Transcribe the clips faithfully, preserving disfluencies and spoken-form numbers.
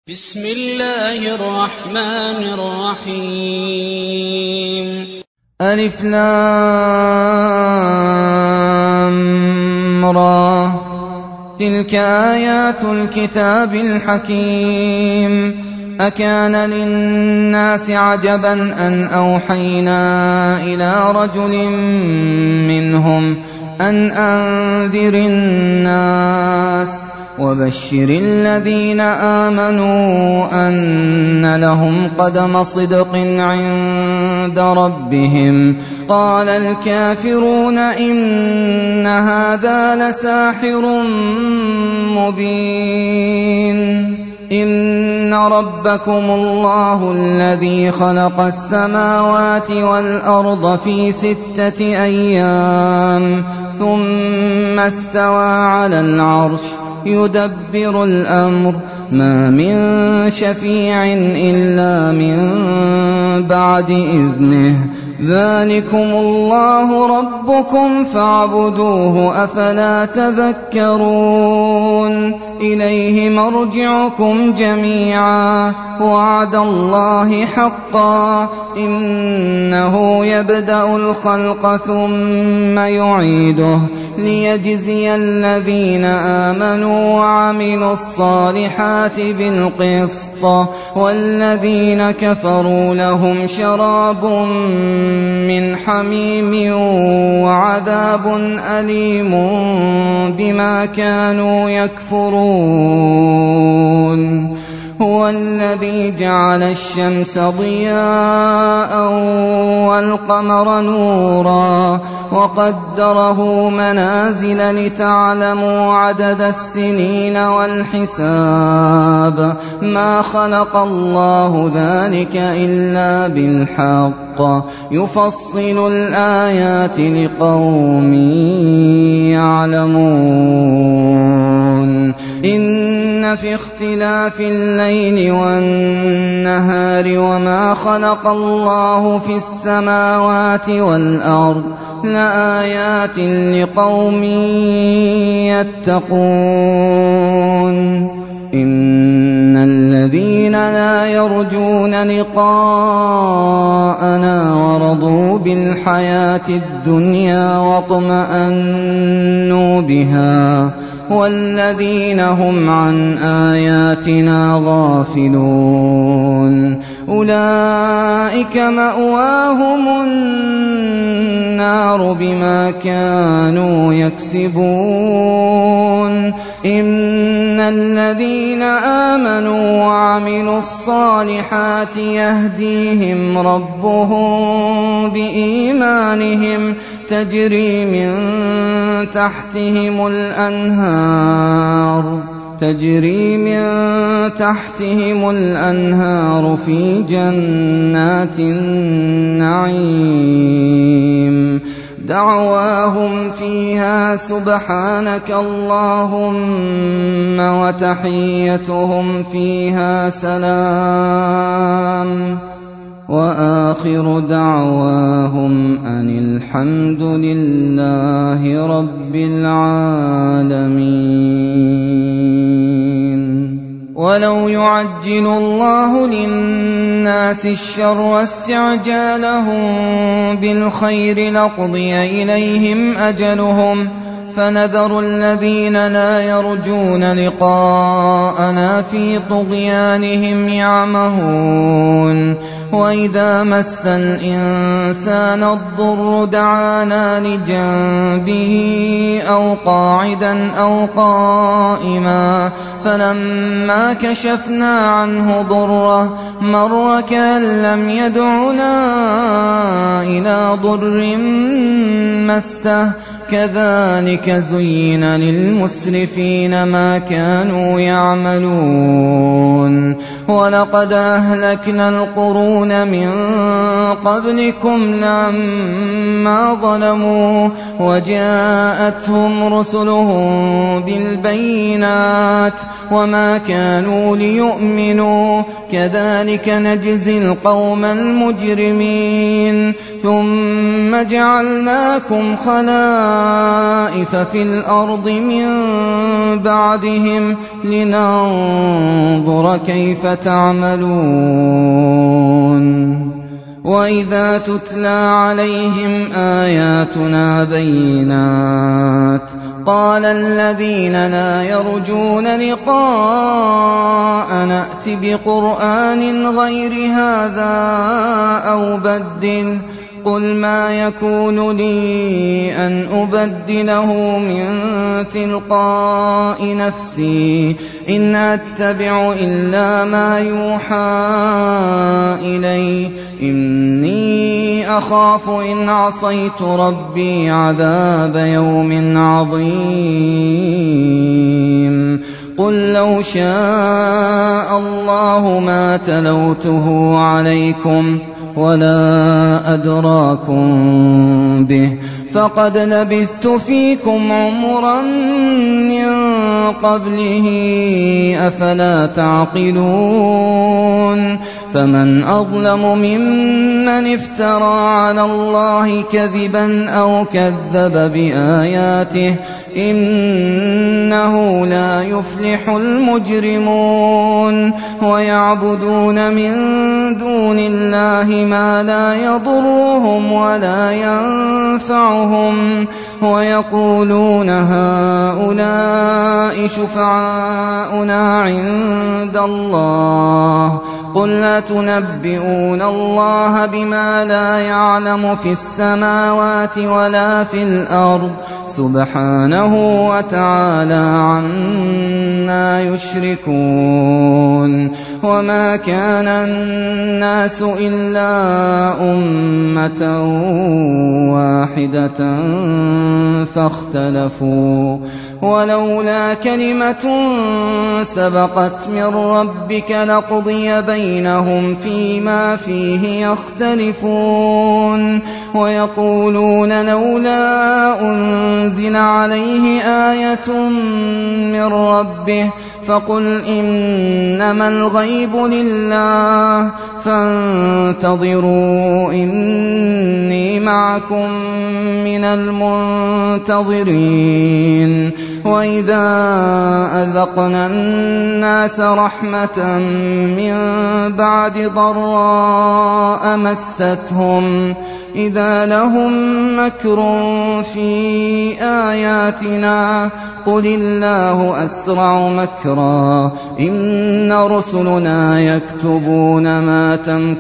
بسم الله الرحمن الرحيم. ألف لام را تلك آيات الكتاب الحكيم. أكان للناس عجبا أن أوحينا إلى رجل منهم أن أنذر الناس وبشر الذين آمنوا أن لهم قدم صدق عند ربهم. قال الكافرون إن هذا لساحر مبين. إن ربكم الله الذي خلق السماوات والأرض في ستة أيام ثم استوى على العرش يدبر الأمر ما من شفيع إلا من بعد إذنه. ذلكم الله ربكم فاعبدوه أفلا تذكرون. إليه مرجعكم جميعا وعد الله حقا إنه يبدأ الخلق ثم يعيده ليجزي الذين آمنوا وعملوا الصالحات بالقسط والذين كفروا لهم شراب من حميم وعذاب أليم بما كانوا يكفرون. هو الذي جعل الشمس ضياء والقمر نورا وقدره منازل لتعلموا عدد السنين والحساب. ما خلق الله ذلك إلا بالحق يفصل الآيات لقوم يعلمون. إن في اختلاف الليل والنهار وما خلق الله في السماوات والأرض لآيات لقوم يتقون. إن الذين لا يرجون لقاءنا ورضوا بالحياة الدنيا واطمأنوا بها والذين هم عن آياتنا غافلون أولئك مأواهم النار بما كانوا يكسبون. إن الذين آمنوا وعملوا الصالحات يهديهم ربهم بإيمانهم تجري من تحتهم الأنهار تجري من تحتهم الأنهار في جنات النعيم. دعواهم فيها سبحانك اللهم وتحيتهم فيها سلام وآخر دعواهم أن الحمد لله رب العالمين. ولو يعجل الله للناس الشر واستعجالهم بالخير لقضي إليهم أجلهم فنذر الذين لا يرجون لقاءنا في طغيانهم يعمهون. وإذا مس الإنسان الضر دعانا لجنبه أو قاعدا أو قائما فلما كشفنا عنه ضره مر كأن لم يدعنا إلى ضر مسه. كذلك زين للمسرفين ما كانوا يعملون. ولقد أهلكنا القرون من قبلكم لما ظلموا وجاءتهم رسلهم بالبينات وما كانوا ليؤمنوا كذلك نجزي القوم المجرمين. ثم جعلناكم خلائف خَسَائِفَ فِي الْأَرْضِ مِن بَعْدِهِمْ لِنَنظُرَ كَيْفَ تَعْمَلُونَ وَإِذَا تُتْلَىٰ عَلَيْهِمْ آيَاتُنَا بَيِّنَاتٍ قَالَ الَّذِينَ لَا يَرْجُونَ لِقَاءَنَا ائْتِ بِقُرْآنٍ غَيْرِ هَٰذَا أَوْ بَدِّلْهُ قُلْ مَا يَكُونُ لِي أَنْ أُبَدِّلَهُ مِن تِلْقَاءِ نَفْسِي إِنْ أَتَّبِعُ إِلَّا مَا يُوحَىٰ إِلَيَّ إِنِّي أَخَافُ إِنْ عَصَيْتُ رَبِّي عَذَابَ يَوْمٍ عَظِيمٍ قُل لَّوْ شَاءَ اللَّهُ مَا تَلَوْتُهُ عَلَيْكُمْ وَلَا أَدْرَاكُم بِهِ فَقَدْ لَبِثْتُ فِيكُمْ عُمُرًا مِّن قَبْلِهِ أَفَلَا تَعْقِلُونَ فَمَنْ أَظْلَمُ مِمَّنِ افْتَرَىٰ عَلَى اللَّهِ كَذِبًا أَوْ كَذَّبَ بِآيَاتِهِ إِنَّهُ لَا يُفْلِحُ الْمُجْرِمُونَ وَيَعْبُدُونَ مِن دُونِ اللَّهِ مَا لَا يَضُرُّهُمْ وَلَا يَنفَعُهُمْ وَيَقُولُونَ هَٰؤُلَاءِ شُفَعَاؤُنَا عِندَ اللَّهِ قُلْ أَتُنَبِّئُونَ اللَّهَ بِمَا لَا يَعْلَمُ فِي السَّمَاوَاتِ وَلَا فِي الْأَرْضِ سُبْحَانَهُ وَتَعَالَىٰ عَمَّا يُشْرِكُونَ وَمَا كَانَ النَّاسُ إِلَّا أُمَّةً وَاحِدَةً فَاخْتَلَفُوا وَلَوْلَا كَلِمَةٌ سَبَقَتْ مِن رَّبِّكَ لَقُضِيَ بَيْنَهُمْ فِيمَا فِيهِ يَخْتَلِفُونَ وَيَقُولُونَ لَوْلَا أُنزِلَ عَلَيْهِ آيَةٌ مِّن رَّبِّهِ فَقُلْ إِنَّمَا الْغَيْبُ لِلَّهِ فَانتَظِرُوا إِنِّي مَعَكُم مِّنَ الْمُنتَظِرِينَ وَإِذَا أَذَقْنَا النَّاسَ رَحْمَةً مِّن بَعْدِ ضَرَّاءَ مَسَّتْهُمْ إِذَا لَهُم مَّكْرٌ فِي آيَاتِنَا قُلِ اللَّهُ أَسْرَعُ مَكْرًا إِنَّ رُسُلَنَا يَكْتُبُونَ مَا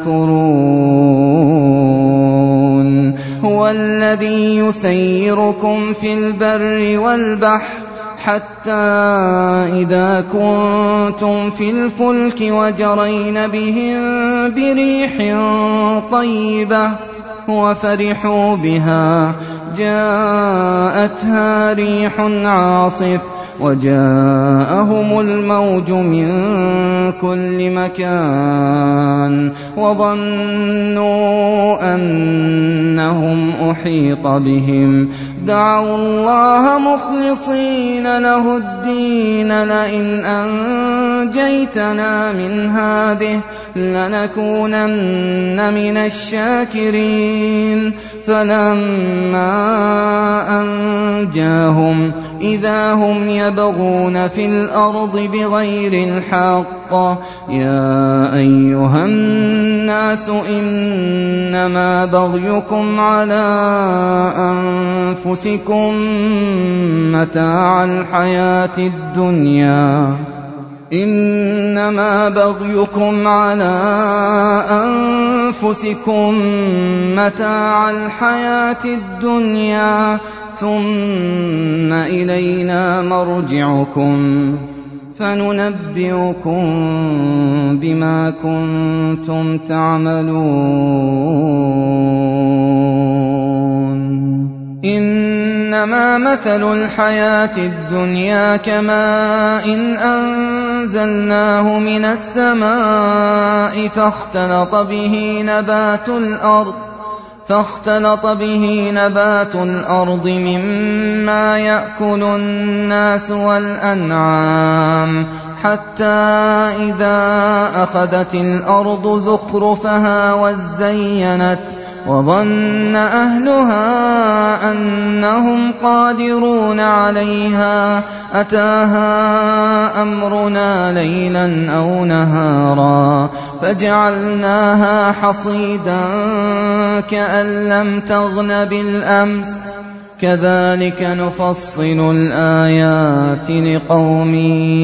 تَمْكُرُونَ هُوَ الَّذِي يُسَيِّرُكُمْ فِي الْبَرِّ وَالْبَحْرِ حَتَّىٰ إِذَا كُنتُمْ فِي الْفُلْكِ وَجَرَيْنَ بِهِم بِرِيحٍ طَيِّبَةٍ وَفَرِحُوا بِهَا جَاءَتْهَا رِيحٌ عَاصِفٌ وَجَاءَهُمُ الْمَوْجُ مِن كُلِّ مَكَانٍ وَظَنُّوا أَنَّهُمْ أُحِيطَ بِهِمْ دَعَوُا اللَّهَ مُخْلِصِينَ لَهُ الدِّينَ لَئِنْ أَنجَيْتَنَا مِنْ هَٰذِهِ لَنَكُونَنَّ مِنَ الشَّاكِرِينَ فَلَمَّا أَنجَاهُمْ إِذَا هُمْ يَبْغُونَ فِي الْأَرْضِ بِغَيْرِ الْحَقِّ يَا أَيُّهَا النَّاسُ إِنَّمَا بَغْيُكُمْ عَلَىٰ أَنفُسِكُم مَّتَاعَ الْحَيَاةِ الدُّنْيَا إِنَّمَا بَغْيُكُمْ عَلَىٰ أَنفُسِكُم مَّتَاعَ الْحَيَاةِ الدُّنْيَا ثُمَّ إِلَيْنَا مَرْجِعُكُمْ فَنُنَبِّئُكُم بِمَا كُنتُمْ تَعْمَلُونَ إِنَّمَا مَثَلُ الْحَيَاةِ الدُّنْيَا كَمَاءٍ أَنزَلْنَاهُ مِنَ السَّمَاءِ فَاخْتَلَطَ بِهِ نَبَاتُ الْأَرْضِ فاختلط به نبات الأرض مما يأكل الناس والأنعام حتى إذا أخذت الأرض زخرفها وزينت وظن أهلها أنهم قادرون عليها أتاها أمرنا ليلا أو نهارا فجعلناها حصيدا كأن لم تغن بالأمس كذلك نفصل الآيات لقوم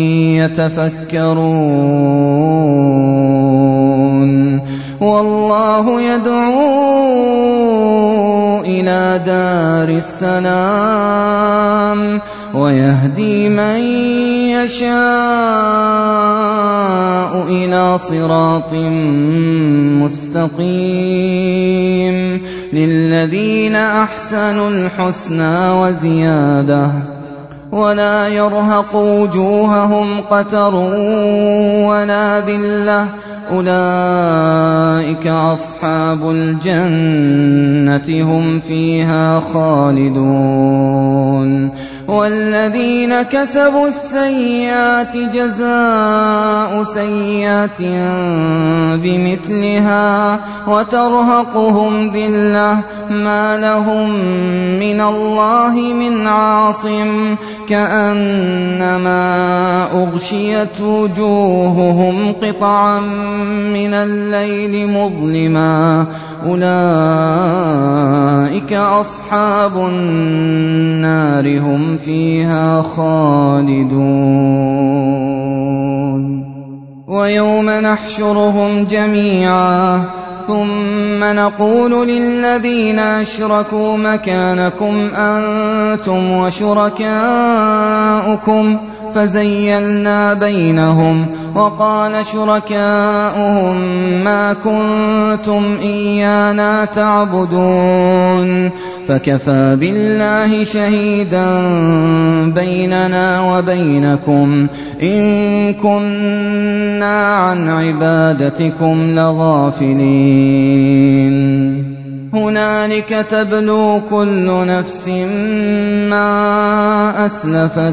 يتفكرون والله يدعو إلى دار السلام ويهدي من يشاء إلى صراط مستقيم للذين أحسنوا الحسنى وزيادة ولا يرهق وجوههم قتر ولا ذلة أولئك أصحاب الجنة هم فيها خالدون والذين كسبوا السيئات جزاء سيئة بمثلها وترهقهم ذلة ما لهم من الله من عاصم كأنما أغشيت وجوههم قطعا من الليل مظلما أولئك أصحاب النار هم فيها خالدون ويوم نحشرهم جميعا ثم نقول للذين أشركوا مكانكم أنتم وشركاؤكم فزيلنا بينهم وقال شركاؤهم ما كنتم إيانا تعبدون فكفى بالله شهيدا بيننا وبينكم إن كنا عن عبادتكم لغافلين هنالك تبلو كل نفس ما أسلفت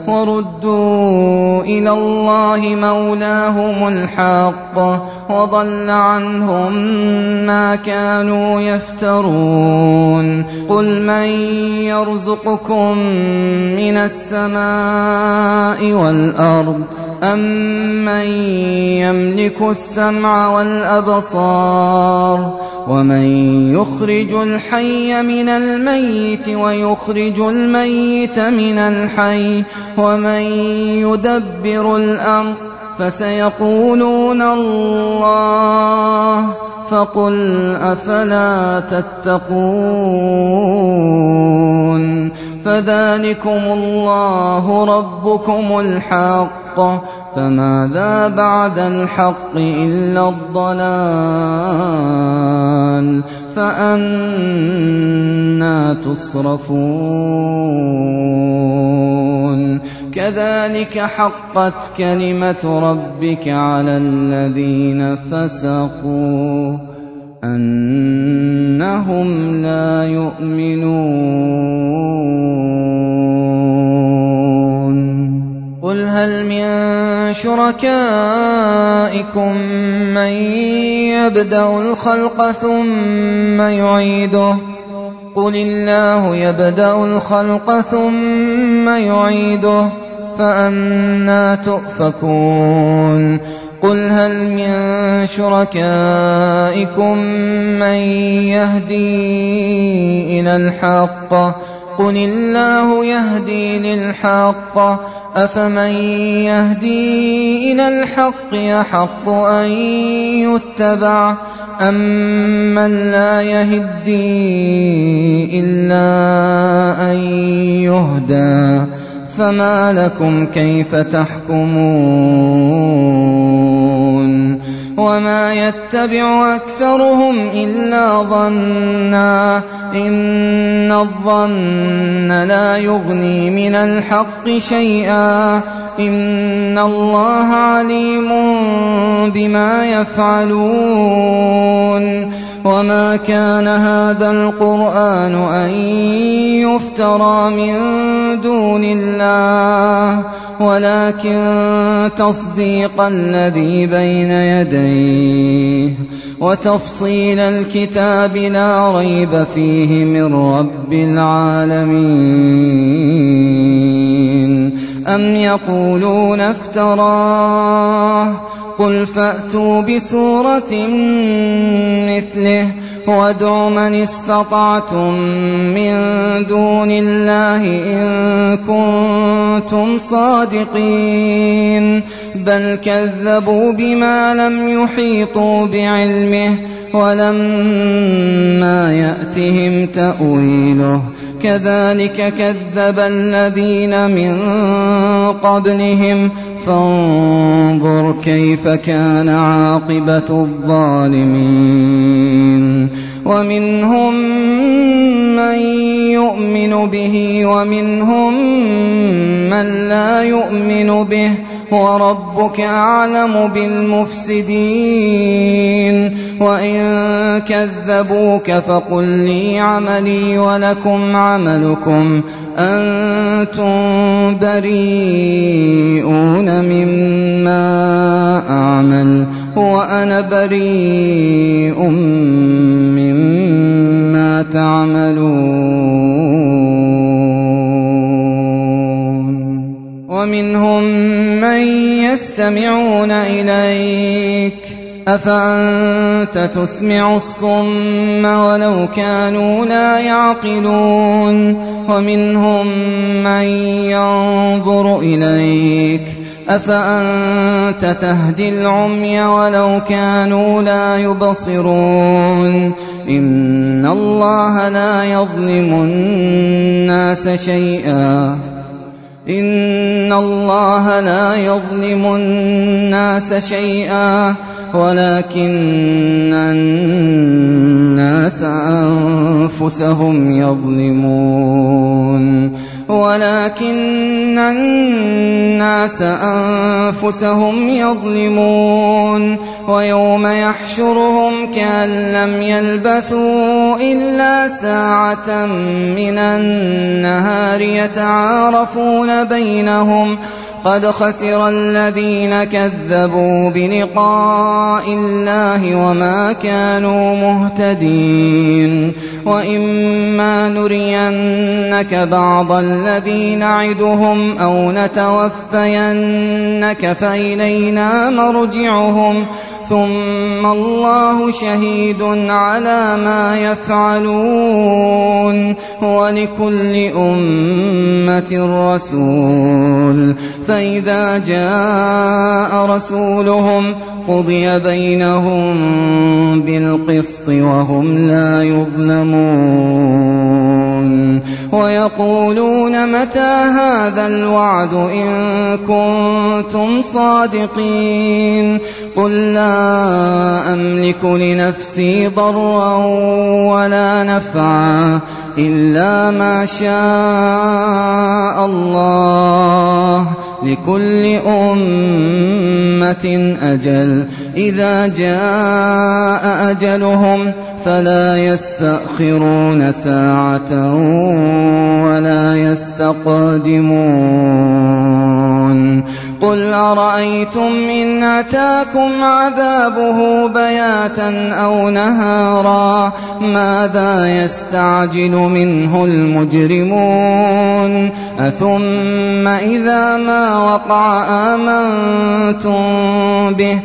وردوا إلى الله مولاهم الحق وضل عنهم ما كانوا يفترون قل من يرزقكم من السماء والأرض أمن يملك السمع والأبصار ومن يخرج الحي من الميت ويخرج الميت من الحي ومن يدبر الأمر فسيقولون الله فقل أفلا تتقون فذلكم الله ربكم الحق فماذا بعد الحق إلا الضلال فأنى تصرفون كذلك حقت كلمة ربك على الذين فسقوا أنهم لا يؤمنون قل هل من شركائكم من يبدأ الخلق ثم يعيده قل الله يبدأ الخلق ثم يعيده فأنى تؤفكون قل هل من شركائكم من يهدي إلى الحق قل الله يهدي للحق أفمن يهدي إلى الحق يحق أن يتبع أمن لا يهدي إلا أن يهدى فما لكم كيف تحكمون وما يتبع أكثرهم إلا ظنا إن الظن لا يغني من الحق شيئا إن الله عليم بما يفعلون وما كان هذا القرآن أن يفترى من دون الله ولكن تصديق الذي بين يديه وتفصيل الكتاب لا ريب فيه من رب العالمين. أم يقولون افتراه قل فأتوا بسورة مثله وادعوا من استطعتم من دون الله إن كنتم صادقين بل كذبوا بما لم يحيطوا بعلمه ولما يأتهم تأويله كذلك كذب الذين من قبلهم فانظر كيف كان عاقبة الظالمين. ومنهم من يؤمن به ومنهم من لا يؤمن به وربك أعلم بالمفسدين. وإن كذبوك فقل لي عملي ولكم عملكم أنتم بريئون مما أعمل وأنا بريء مما تعملون. ومنهم من يستمعون إليك أفأنت تسمع الصم ولو كانوا لا يعقلون. ومنهم من ينظر إليك أفأنت تهدي العمي ولو كانوا لا يبصرون. إن الله لا يظلم الناس شيئا إن الله لا يظلم الناس شيئا ولكن الناس أنفسهم يظلمون ولكن الناس أنفسهم يظلمون. ويوم يحشرهم كأن لم يلبثوا إلا ساعة من النهار يتعارفون بينهم قد خسر الذين كذبوا بلقاء الله وما كانوا مهتدين. وإما نرينك بعض الذي نعدهم أو نتوفينك فإلينا مرجعهم ثم الله شهيد على ما يفعلون ولكل أمة رسول فإذا جاء رسولهم قضي بينهم بالقسط وهم لا يظلمون. ويقولون متى هذا الوعد إن كنتم صادقين قل لا أملك لنفسي ضرا ولا نفعا إلا ما شاء الله لكل أمة أجل إذا جاء أجلهم فلا يستأخرون ساعة ولا يستقدمون. قل أرأيتم إن أتاكم عذابه بياتا أو نهارا ماذا يستعجل منه المجرمون أثم إذا ما وقع آمنتم به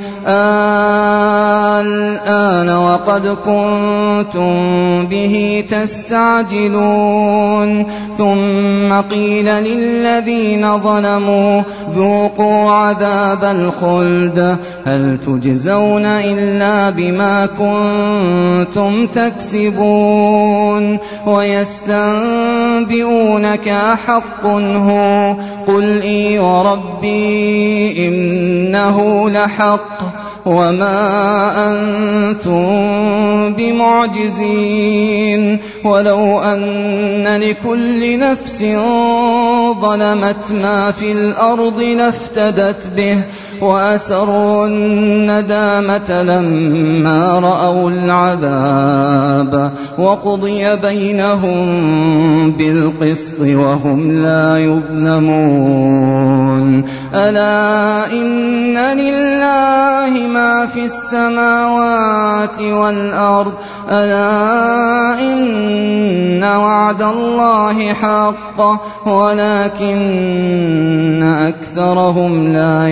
الآن وقد كنتم به تستعجلون. ثم قيل للذين ظلموا ذوقوا عذاب الخلد هل تجزون إلا بما كنتم تكسبون. ويستنبئونك أحق هو قل إي وربي إنه لحق وما أنتم بمعجزين. ولو أن لكل نفس ظلمت ما في الأرض لافتدت به وأسروا الندامة لما رأوا العذاب وقضي بينهم بالقسط وهم لا يظلمون ألا إن لله ما في السماوات والأرض ألا إن وعد الله حق ولكن أكثرهم لا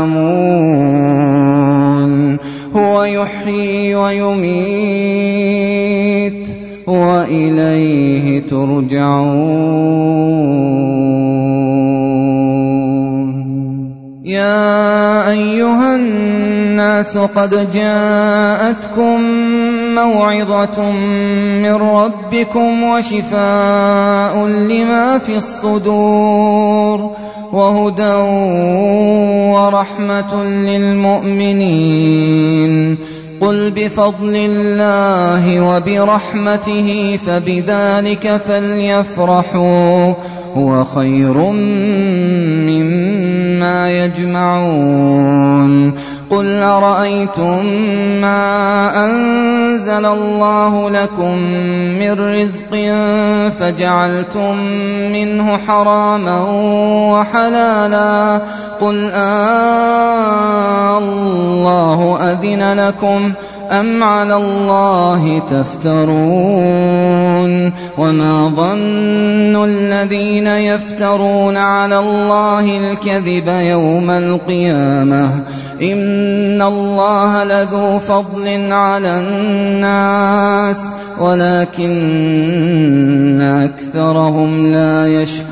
يعلمون هو يحيي ويميت وإليه ترجعون يا أيها الناس قد جاءتكم موعظة من ربكم وشفاء لما في الصدور وهدى ورحمة للمؤمنين قل بفضل الله وبرحمته فبذلك فليفرحوا هو خير مما يجمعون قل أرأيتم ما أنزل الله لكم من رزق فجعلتم منه حراما وحلالا قل آه الله أذن لكم أم على الله تفترون وما ظن الذين يفترون على الله الكذب يوم القيامة إن الله لذو فضل على الناس ولكن أكثرهم لا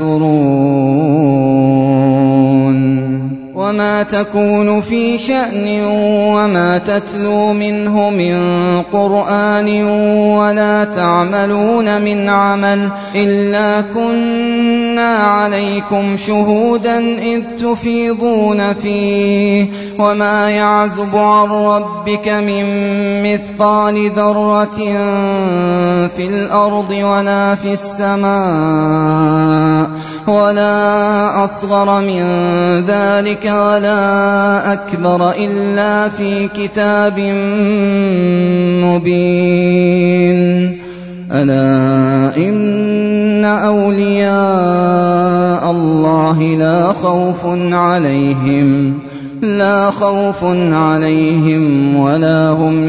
يشكرون وما تكون في شأن وما تتلو منه من قرآن ولا تعملون من عمل إلا كنا عليكم شهودا إذ تفيضون فيه وما يعزب عن ربك من مثقال ذرة في الأرض ولا في السماء ولا أصغر من ذلك ولا أكبر إلا في كتاب مبين ألا إن أولياء الله لا خوف عليهم لا خوف عليهم ولا هم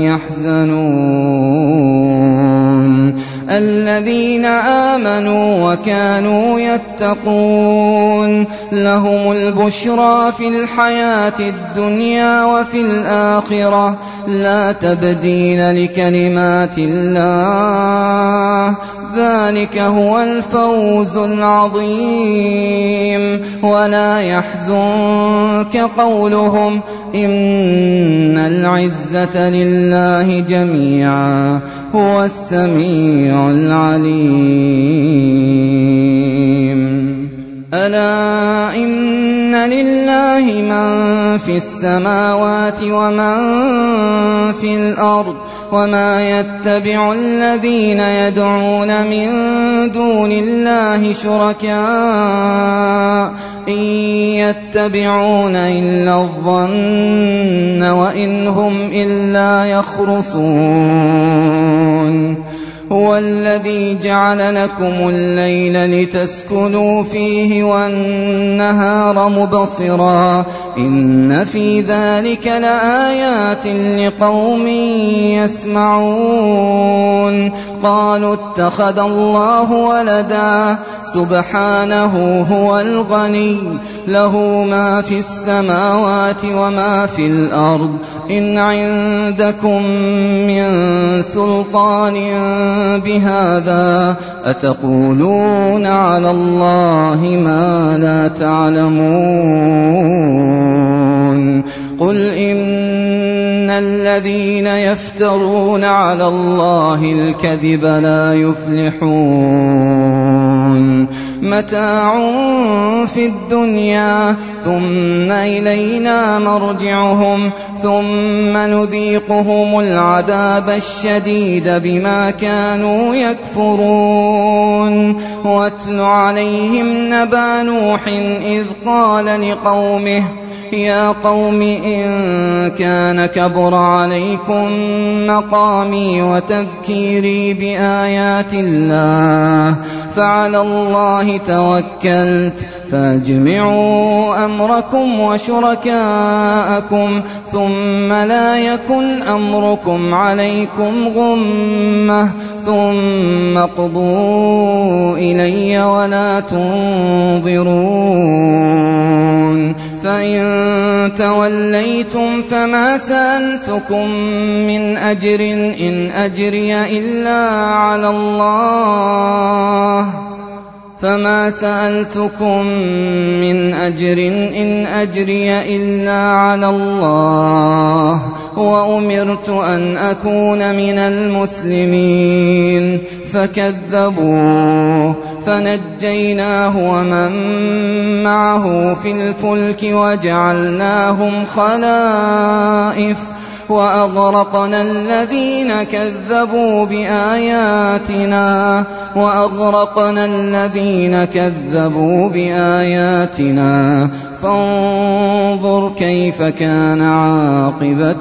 يحزنون الذين آمنوا وكانوا يتقون لهم البشرى في الحياة الدنيا وفي الآخرة لا تبديل لكلمات الله ذلك هو الفوز العظيم ولا يحزنك قولهم إن العزة لله جميعا هو السميع العليم ألا إن لله من في السماوات ومن في الأرض وما يتبع الذين يدعون من دون الله شركاء إن يتبعون إلا الظن وإن هم إلا يخرصون هو الذي جعل لكم الليل لتسكنوا فيه والنهار مبصرا إن في ذلك لآيات لقوم يسمعون قالوا اتخذ الله ولدا سبحانه هو الغني له ما في السماوات وما في الأرض إن عندكم من سلطان بهذا أتقولون على الله ما لا تعلمون قل إن الذين يفترون على الله الكذب لا يفلحون متاع في الدنيا ثم إلينا مرجعهم ثم نذيقهم العذاب الشديد بما كانوا يكفرون واتل عليهم نبأ نوح إذ قال لقومه يا قوم إن كان كبر عليكم مقامي وتذكيري بآيات الله فعلى الله توكلت فاجمعوا أمركم وشركاءكم ثم لا يكن أمركم عليكم غمة ثم اقضوا إلي ولا تنظرون فإن توليتم فما سألتكم من أجر إن أجري إلا على الله فما سألتكم من أجر إن أجري إلا على الله وأمرت أن أكون من المسلمين فكذبوه فنجيناه ومن معه في الفلك وجعلناهم خلائف وأغرقنا الذين كذبوا بآياتنا وأغرقنا الذين كذبوا بآياتنا فانظر كيف كان عاقبة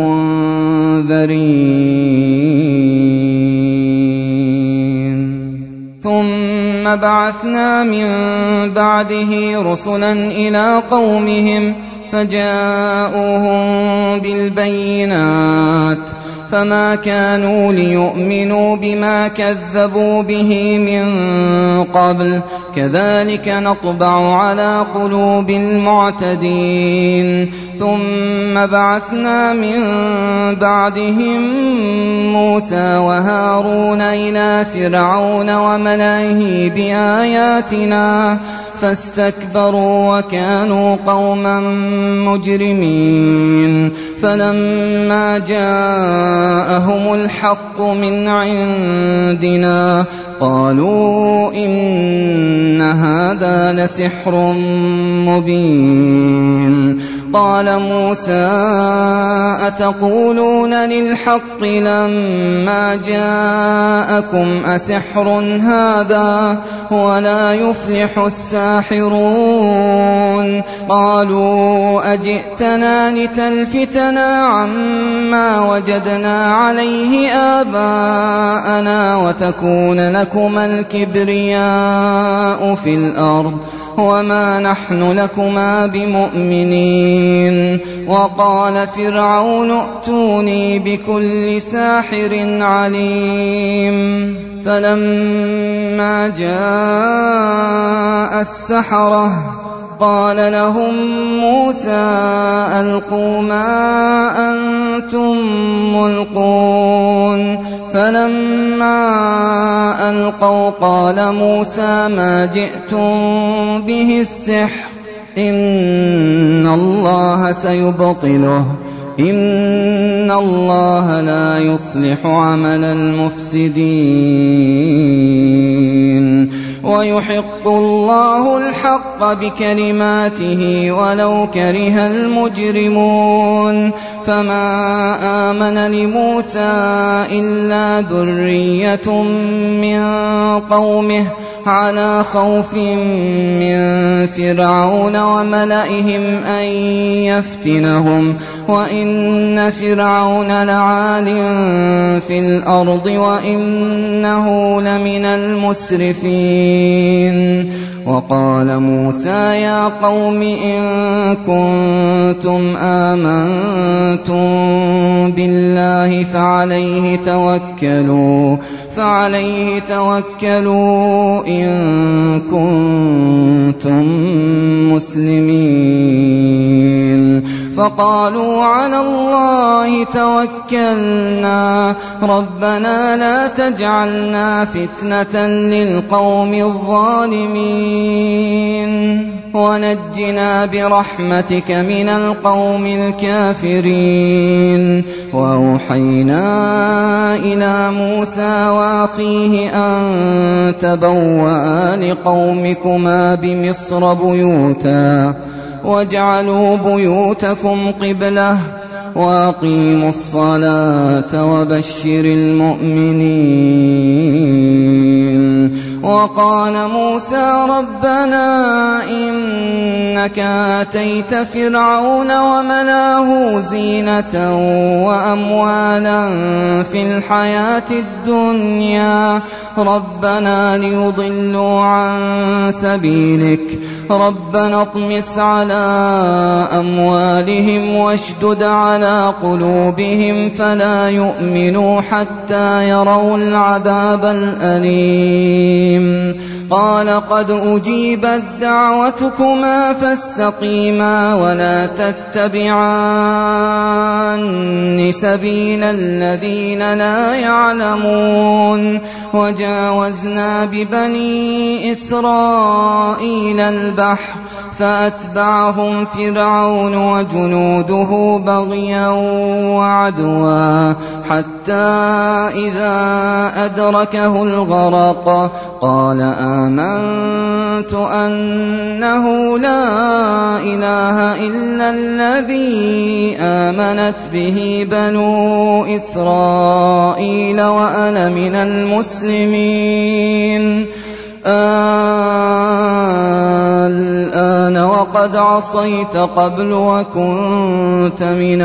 المنذرين ثم بعثنا من بعده رسلا إلى قومهم فجاءوهم بالبينات فما كانوا ليؤمنوا بما كذبوا به من قبل كذلك نطبع على قلوب المعتدين ثم بعثنا من بعدهم موسى وهارون إلى فرعون وملئه بآياتنا فاستكبروا وكانوا قوما مجرمين فلما جاءهم الحق من عندنا قالوا إن هذا لسحر مبين قال موسى أتقولون للحق لما جاءكم أسحر هذا ولا يفلح الساحرون قالوا أجئتنا لتلفتنا عما وجدنا عليه آباءنا وتكون لكما الكبرياء في الأرض وما نحن لكما بمؤمنين وقال فرعون ائتوني بكل ساحر عليم فلما جاء السحرة قال لهم موسى ألقوا ما أنتم ملقون فلما ألقوا قال موسى ما جئتم به السحر إن الله سيبطله إن الله لا يصلح عمل المفسدين ويحق الله الحق بكلماته ولو كره المجرمون فما آمن لموسى إلا ذرية من قومه على خوف من فرعون وملئهم أن يفتنهم وإن فرعون لعال في الأرض وإنه لمن المسرفين وقال موسى يا قوم إن كنتم آمنتم بالله فعليه توكلوا فعليه توكلوا إن كنتم مسلمين فقالوا على الله توكلنا ربنا لا تجعلنا فتنة للقوم الظالمين ونجنا برحمتك من القوم الكافرين وأوحينا إلى موسى وأخيه أن تبوأ لقومكما بمصر بيوتا واجعلوا بيوتكم قبلة وأقيموا الصلاة وبشر المؤمنين وقال موسى ربنا إنك آتيت فرعون وملاه زينة وأموالا في الحياة الدنيا ربنا ليضلوا عن سبيلك ربنا اطمس على أموالهم واشدد على قلوبهم فلا يؤمنوا حتى يروا العذاب الأليم قال قد أجيبت دعوتكما فاستقيما ولا تتبعان سبيل الذين لا يعلمون وجاوزنا ببني إسرائيل البحر فأتبعهم فرعون وجنوده بغيا وعدوا حتى إذا أدركه الغرق قال آمنت أنه لا إله إلا الذي آمنت به بنو إسرائيل وأنا من المسلمين الآن وقد عصيت قبل وكنت من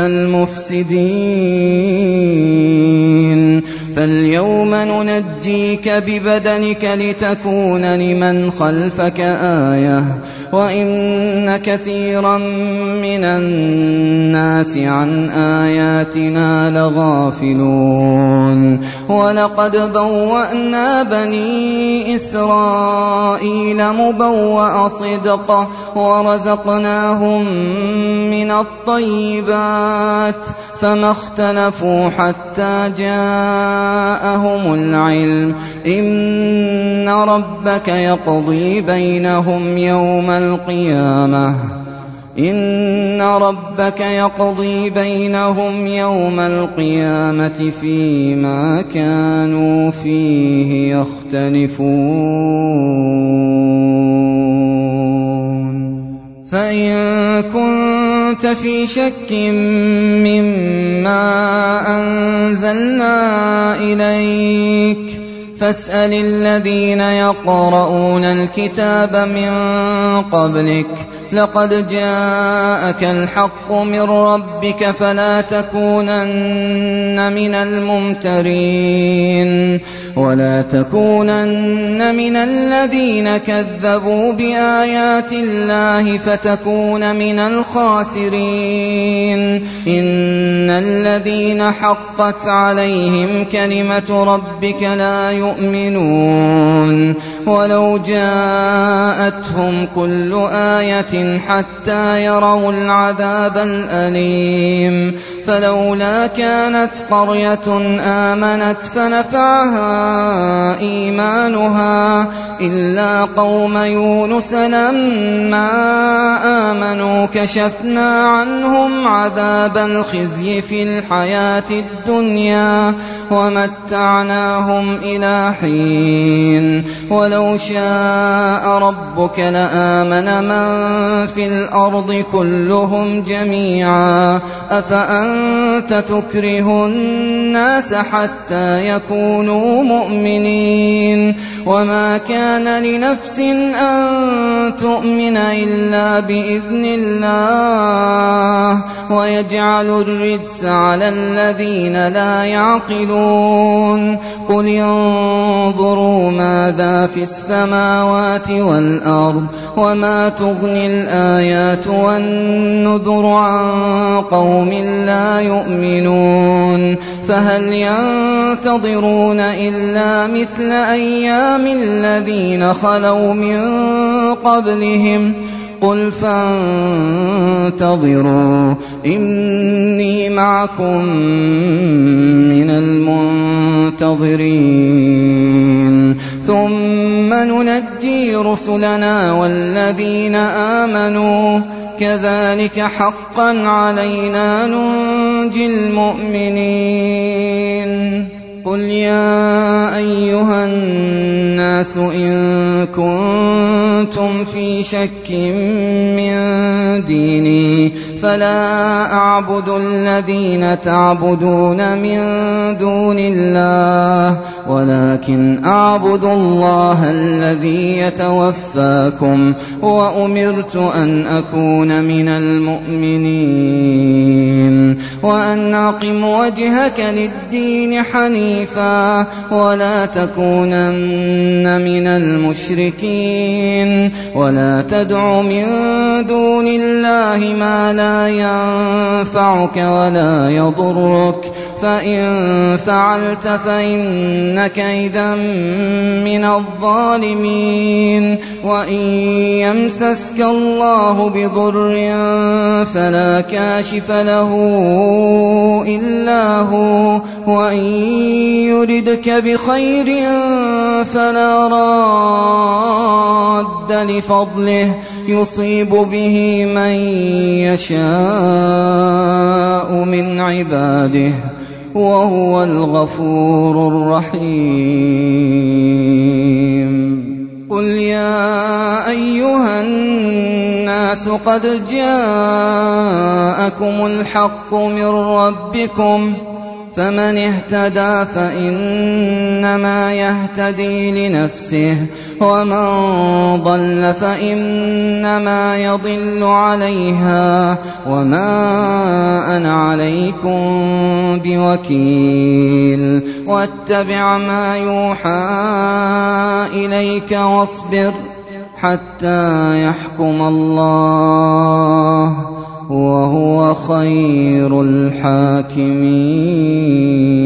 المفسدين فاليوم ننجيك ببدنك لتكون لمن خلفك آية وإن كثيرا من الناس عن آياتنا لغافلون ولقد بوأنا بني إسرائيل مبوأ صدق ورزقناهم من الطيبات فما اختلفوا حتى جاءهم العلم إن ربك يقضي بينهم يوم القيامة إن ربك يقضي بينهم يوم القيامة فيما كانوا فيه يختلفون فإن كنت في شك مما أنزلنا إليك فاسأل الذين يقرؤون الكتاب من قبلك لقد جاءك الحق من ربك فلا تكونن من الممترين ولا تكونن من الذين كذبوا بآيات الله فتكون من الخاسرين إن الذين حقت عليهم كلمة ربك لا يؤمنون ولو جاءتهم كل آية حتى يروا العذاب الأليم فلولا كانت قرية آمنت فنفعها إيمانها إلا قوم يونس لما آمنوا كشفنا عنهم عذاب الخزي في الحياة الدنيا ومتعناهم إلى حين ولو شاء ربك لآمن من في الأرض كلهم جميعا أفأنت تكره الناس حتى يكونوا مؤمنين وما كان لنفس أن تؤمن إلا بإذن الله ويجعل الرجس على الذين لا يعقلون قل انظروا ماذا في السماوات والأرض وما تغني الآيات والنذر عن قوم لا يؤمنون فهل ينتظرون إلا مثل أيام الذين خلوا من قبلهم قل فانتظروا إني معكم من المنتظرين ثم ننجي رسلنا والذين آمنوا كذلك حقا علينا ننجي المؤمنين قل يا أيها الناس إن كنتم في شك من ديني فلا أعبد الذين تعبدون من دون الله ولكن أعبد الله الذي يتوفاكم وأمرت أن أكون من المؤمنين وأن أقم وجهك للدين حنيفا ولا تكونن من المشركين ولا تدع من دون الله ما لا ينفعك ولا يضرك فإن فعلت فإنك إذا من الظالمين وإن يمسسك الله بضر فلا كاشف له إلا هو وإن يردك بخير فلا راد لفضله يصيب به من يشاء من عباده وهو الغفور الرحيم قل يا أيها الناس قد جاءكم الحق من ربكم فمن اهتدى فإنما يهتدي لنفسه ومن ضل فإنما يضل عليها وما أنا عليكم بوكيل واتبع ما يوحى إليك واصبر حتى يحكم الله وهو خير الحاكمين.